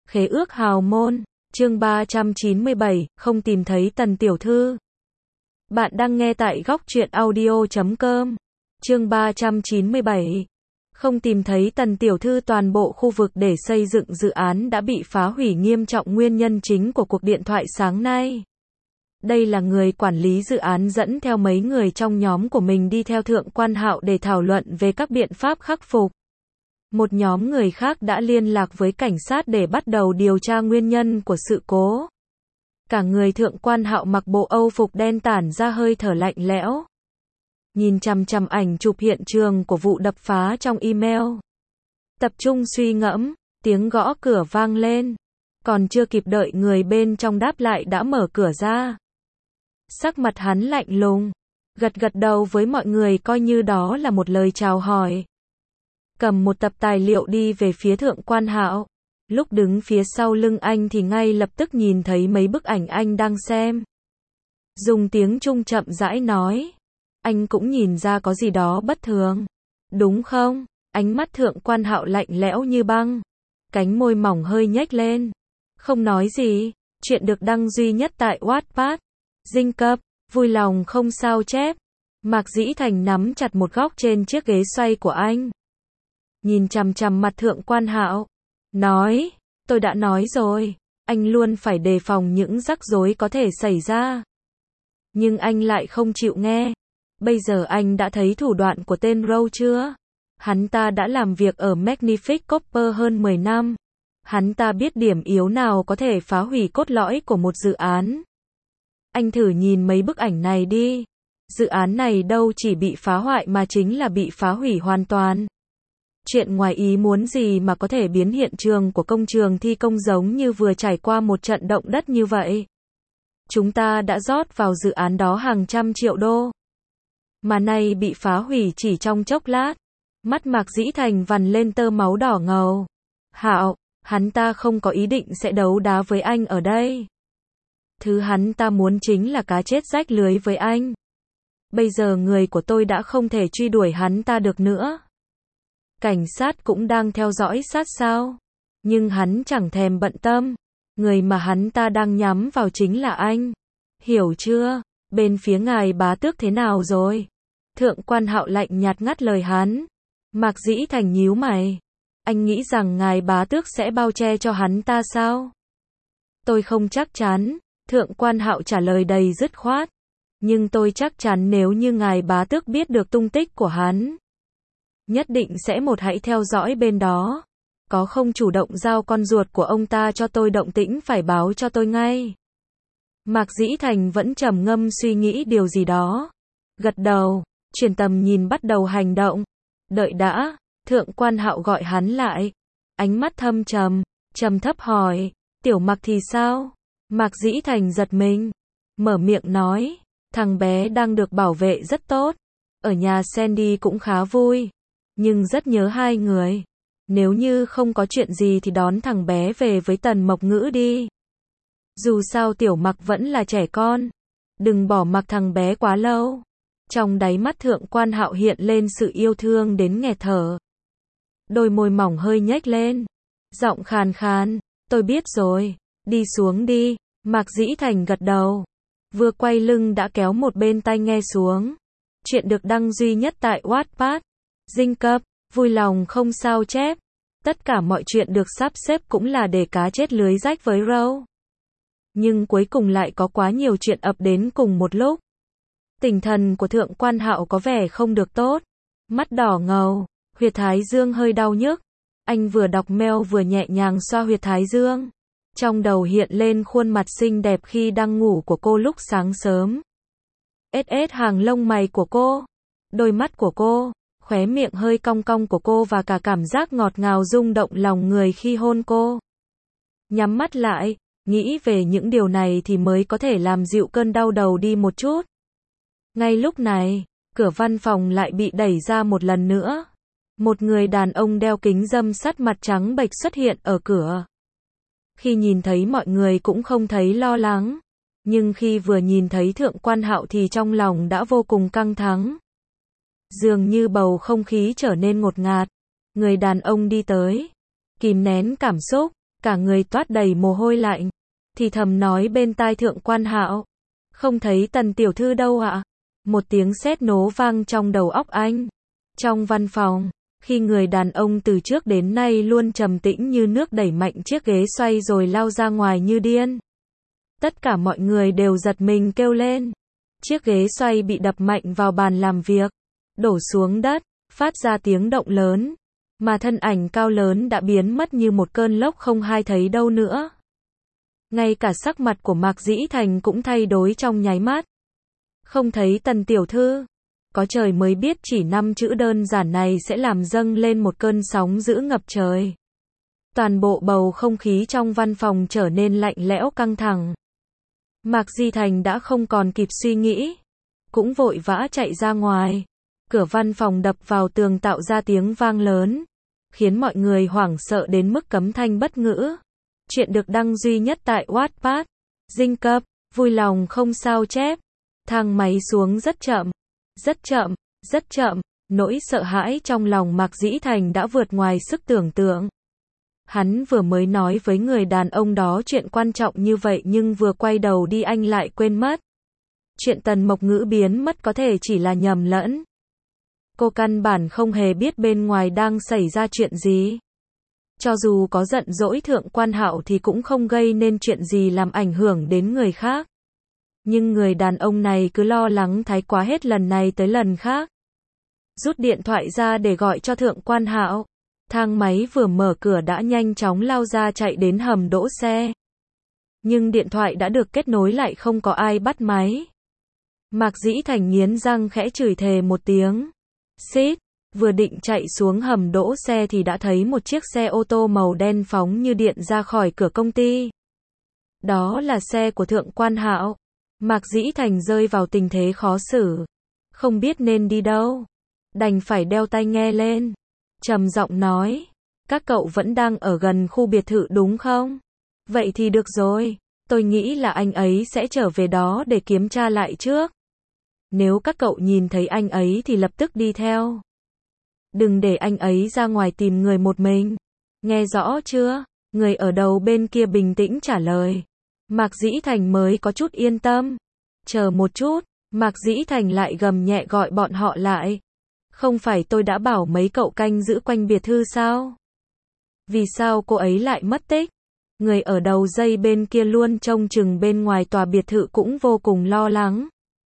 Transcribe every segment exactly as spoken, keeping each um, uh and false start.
Khế ước hào môn, chương ba trăm chín mươi bảy, không tìm thấy Tần tiểu thư. Bạn đang nghe tại góc truyện audio chấm com. Chương ba trăm chín mươi bảy. Không tìm thấy Tần tiểu thư. Toàn bộ khu vực để xây dựng dự án đã bị phá hủy nghiêm trọng. Nguyên nhân chính của cuộc điện thoại sáng nay. Đây là người quản lý dự án dẫn theo mấy người trong nhóm của mình đi theo Thượng Quan Hạo để thảo luận về các biện pháp khắc phục. Một nhóm người khác đã liên lạc với cảnh sát để bắt đầu điều tra nguyên nhân của sự cố. Cả người Thượng Quan Hạo mặc bộ Âu phục đen tản ra hơi thở lạnh lẽo. Nhìn chằm chằm ảnh chụp hiện trường của vụ đập phá trong email. Tập trung suy ngẫm, tiếng gõ cửa vang lên. Còn chưa kịp đợi người bên trong đáp lại đã mở cửa ra. Sắc mặt hắn lạnh lùng, gật gật đầu với mọi người coi như đó là một lời chào hỏi. Cầm một tập tài liệu đi về phía Thượng Quan Hạo. Lúc đứng phía sau lưng anh thì ngay lập tức nhìn thấy mấy bức ảnh anh đang xem. Dùng tiếng Trung chậm rãi nói. Anh cũng nhìn ra có gì đó bất thường. Đúng không? Ánh mắt Thượng Quan Hạo lạnh lẽo như băng. Cánh môi mỏng hơi nhếch lên. Không nói gì. Chuyện được đăng duy nhất tại Wattpad. Dinh cập, vui lòng không sao chép. Mạc Dĩ Thành nắm chặt một góc trên chiếc ghế xoay của anh. Nhìn chằm chằm mặt Thượng Quan Hạo. Nói, tôi đã nói rồi, anh luôn phải đề phòng những rắc rối có thể xảy ra. Nhưng anh lại không chịu nghe. Bây giờ anh đã thấy thủ đoạn của tên Rowe chưa? Hắn ta đã làm việc ở Magnific Copper hơn mười năm. Hắn ta biết điểm yếu nào có thể phá hủy cốt lõi của một dự án. Anh thử nhìn mấy bức ảnh này đi. Dự án này đâu chỉ bị phá hoại mà chính là bị phá hủy hoàn toàn. Chuyện ngoài ý muốn gì mà có thể biến hiện trường của công trường thi công giống như vừa trải qua một trận động đất như vậy. Chúng ta đã rót vào dự án đó hàng trăm triệu đô. Mà nay bị phá hủy chỉ trong chốc lát. Mắt Mạc Dĩ Thành vằn lên tơ máu đỏ ngầu. Hạo, hắn ta không có ý định sẽ đấu đá với anh ở đây. Thứ hắn ta muốn chính là cá chết rách lưới với anh. Bây giờ người của tôi đã không thể truy đuổi hắn ta được nữa. Cảnh sát cũng đang theo dõi sát sao. Nhưng hắn chẳng thèm bận tâm. Người mà hắn ta đang nhắm vào chính là anh. Hiểu chưa? Bên phía ngài bá tước thế nào rồi? Thượng Quan Hạo lạnh nhạt ngắt lời hắn. Mạc Dĩ Thành nhíu mày. Anh nghĩ rằng ngài bá tước sẽ bao che cho hắn ta sao? Tôi không chắc chắn. Thượng Quan Hạo trả lời đầy dứt khoát. Nhưng tôi chắc chắn nếu như ngài bá tước biết được tung tích của hắn. Nhất định sẽ một hãy theo dõi bên đó. Có không chủ động giao con ruột của ông ta cho tôi động tĩnh phải báo cho tôi ngay. Mạc Dĩ Thành vẫn trầm ngâm suy nghĩ điều gì đó. Gật đầu, chuyển tầm nhìn bắt đầu hành động. Đợi đã, Thượng Quan Hạo gọi hắn lại. Ánh mắt thâm trầm, trầm thấp hỏi, Tiểu Mạc thì sao? Mạc Dĩ Thành giật mình. Mở miệng nói, thằng bé đang được bảo vệ rất tốt. Ở nhà Sandy cũng khá vui. Nhưng rất nhớ hai người. Nếu như không có chuyện gì thì đón thằng bé về với Tần Mộc Ngữ đi. Dù sao Tiểu Mạc vẫn là trẻ con. Đừng bỏ mặc thằng bé quá lâu. Trong đáy mắt Thượng Quan Hạo hiện lên sự yêu thương đến nghẹt thở. Đôi môi mỏng hơi nhếch lên. Giọng khàn khàn, tôi biết rồi, đi xuống đi. Mạc Dĩ Thành gật đầu. Vừa quay lưng đã kéo một bên tai nghe xuống. Chuyện được đăng duy nhất tại Wattpad. Dinh cập, vui lòng không sao chép. Tất cả mọi chuyện được sắp xếp cũng là để cá chết lưới rách với Rowe. Nhưng cuối cùng lại có quá nhiều chuyện ập đến cùng một lúc. Tinh thần của Thượng Quan Hạo có vẻ không được tốt. Mắt đỏ ngầu, huyệt thái dương hơi đau nhức. Anh vừa đọc mail vừa nhẹ nhàng xoa huyệt thái dương. Trong đầu hiện lên khuôn mặt xinh đẹp khi đang ngủ của cô lúc sáng sớm. ét ét hàng lông mày của cô. Đôi mắt của cô. Khóe miệng hơi cong cong của cô và cả cảm giác ngọt ngào rung động lòng người khi hôn cô. Nhắm mắt lại, nghĩ về những điều này thì mới có thể làm dịu cơn đau đầu đi một chút. Ngay lúc này, cửa văn phòng lại bị đẩy ra một lần nữa. Một người đàn ông đeo kính râm sắt mặt trắng bệch xuất hiện ở cửa. Khi nhìn thấy mọi người cũng không thấy lo lắng. Nhưng khi vừa nhìn thấy Thượng Quan Hạo thì trong lòng đã vô cùng căng thẳng. Dường như bầu không khí trở nên ngột ngạt. Người đàn ông đi tới. Kìm nén cảm xúc. cả người toát đầy mồ hôi lạnh, thì thầm nói bên tai Thượng Quan Hạo. Không thấy Tần tiểu thư đâu ạ? Một tiếng sét nổ vang trong đầu óc anh. Trong văn phòng, khi người đàn ông từ trước đến nay luôn trầm tĩnh như nước đẩy mạnh chiếc ghế xoay rồi lao ra ngoài như điên. Tất cả mọi người đều giật mình kêu lên. Chiếc ghế xoay bị đập mạnh vào bàn làm việc, đổ xuống đất, phát ra tiếng động lớn, mà thân ảnh cao lớn đã biến mất như một cơn lốc không hai thấy đâu nữa. Ngay cả sắc mặt của Mạc Dĩ Thành cũng thay đổi trong nháy mắt. Không thấy Tần tiểu thư. Có trời mới biết chỉ năm chữ đơn giản này sẽ làm dâng lên một cơn sóng dữ ngập trời. Toàn bộ bầu không khí trong văn phòng trở nên lạnh lẽo căng thẳng. Mạc Dĩ Thành đã không còn kịp suy nghĩ, cũng vội vã chạy ra ngoài. Cửa văn phòng đập vào tường tạo ra tiếng vang lớn, khiến mọi người hoảng sợ đến mức cấm thanh bất ngữ. Chuyện được đăng duy nhất tại Wattpad. Dinh cấp, vui lòng không sao chép. Thang máy xuống rất chậm, rất chậm, rất chậm. Nỗi sợ hãi trong lòng Mạc Dĩ Thành đã vượt ngoài sức tưởng tượng. Hắn vừa mới nói với người đàn ông đó chuyện quan trọng như vậy nhưng vừa quay đầu đi anh lại quên mất. Chuyện Tần Mộc Ngữ biến mất có thể chỉ là nhầm lẫn. Cô căn bản không hề biết bên ngoài đang xảy ra chuyện gì. Cho dù có giận dỗi Thượng Quan Hạo thì cũng không gây nên chuyện gì làm ảnh hưởng đến người khác. Nhưng người đàn ông này cứ lo lắng thái quá hết lần này tới lần khác. Rút điện thoại ra để gọi cho Thượng Quan Hạo. Thang máy vừa mở cửa đã nhanh chóng lao ra chạy đến hầm đỗ xe. Nhưng điện thoại đã được kết nối lại không có ai bắt máy. Mạc Dĩ Thành nghiến răng khẽ chửi thề một tiếng. Xít, vừa định chạy xuống hầm đỗ xe thì đã thấy một chiếc xe ô tô màu đen phóng như điện ra khỏi cửa công ty. Đó là xe của Thượng Quan Hạo. Mạc Dĩ Thành rơi vào tình thế khó xử. Không biết nên đi đâu. Đành phải đeo tai nghe lên. Trầm giọng nói. Các cậu vẫn đang ở gần khu biệt thự đúng không? Vậy thì được rồi. Tôi nghĩ là anh ấy sẽ trở về đó để kiểm tra lại trước. Nếu các cậu nhìn thấy anh ấy thì lập tức đi theo. Đừng để anh ấy ra ngoài tìm người một mình. Nghe rõ chưa? Người ở đầu bên kia bình tĩnh trả lời. Mạc Dĩ Thành mới có chút yên tâm. Chờ một chút, Mạc Dĩ Thành lại gầm nhẹ gọi bọn họ lại. Không phải tôi đã bảo mấy cậu canh giữ quanh biệt thự sao? Vì sao cô ấy lại mất tích? Người ở đầu dây bên kia luôn trông chừng bên ngoài tòa biệt thự cũng vô cùng lo lắng.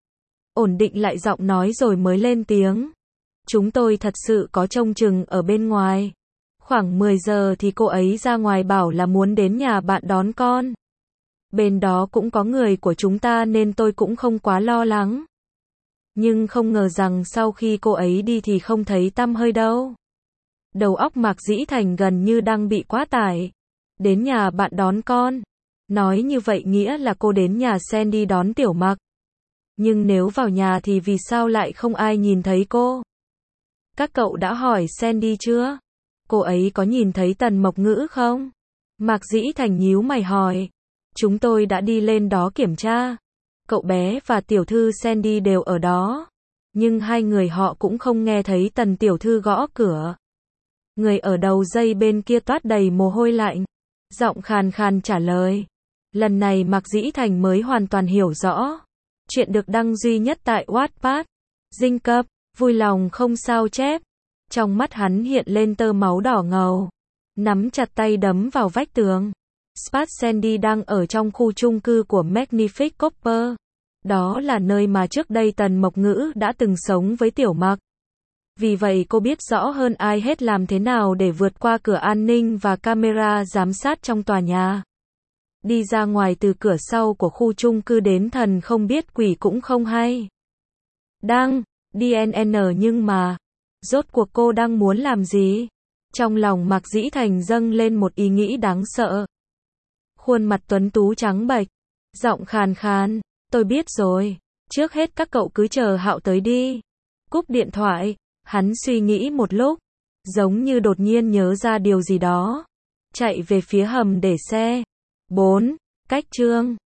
Ổn định lại giọng nói rồi mới lên tiếng. Chúng tôi thật sự có trông chừng ở bên ngoài. Khoảng mười giờ thì cô ấy ra ngoài bảo là muốn đến nhà bạn đón con. Bên đó cũng có người của chúng ta nên tôi cũng không quá lo lắng. Nhưng không ngờ rằng sau khi cô ấy đi thì không thấy tăm hơi đâu. Đầu óc Mạc Dĩ Thành gần như đang bị quá tải. Đến nhà bạn đón con. Nói như vậy nghĩa là cô đến nhà Sandy đón Tiểu Mặc. Nhưng nếu vào nhà thì vì sao lại không ai nhìn thấy cô? Các cậu đã hỏi Sandy chưa? Cô ấy có nhìn thấy Tần Mộc Ngữ không? Mạc Dĩ Thành nhíu mày hỏi. Chúng tôi đã đi lên đó kiểm tra. Cậu bé và tiểu thư Sandy đều ở đó. Nhưng hai người họ cũng không nghe thấy Tần tiểu thư gõ cửa. Người ở đầu dây bên kia toát đầy mồ hôi lạnh. Giọng khàn khàn trả lời. Lần này Mạc Dĩ Thành mới hoàn toàn hiểu rõ. Chuyện được đăng duy nhất tại Wattpad. Dinh cấp, vui lòng không sao chép. Trong mắt hắn hiện lên tơ máu đỏ ngầu. Nắm chặt tay đấm vào vách tường. Spat Sandy đang ở trong khu chung cư của Magnific Copper. Đó là nơi mà trước đây Tần Mộc Ngữ đã từng sống với Tiểu Mặc. Vì vậy cô biết rõ hơn ai hết làm thế nào để vượt qua cửa an ninh và camera giám sát trong tòa nhà. Đi ra ngoài từ cửa sau của khu chung cư đến thần không biết quỷ cũng không hay. Đang, đê en en nhưng mà, rốt cuộc cô đang muốn làm gì? Trong lòng Mạc Dĩ Thành dâng lên một ý nghĩ đáng sợ. Khuôn mặt tuấn tú trắng bệch, giọng khàn khàn, tôi biết rồi, trước hết các cậu cứ chờ Hạo tới đi. Cúp điện thoại, hắn suy nghĩ một lúc, giống như đột nhiên nhớ ra điều gì đó. Chạy về phía hầm để xe. bốn. Cách chương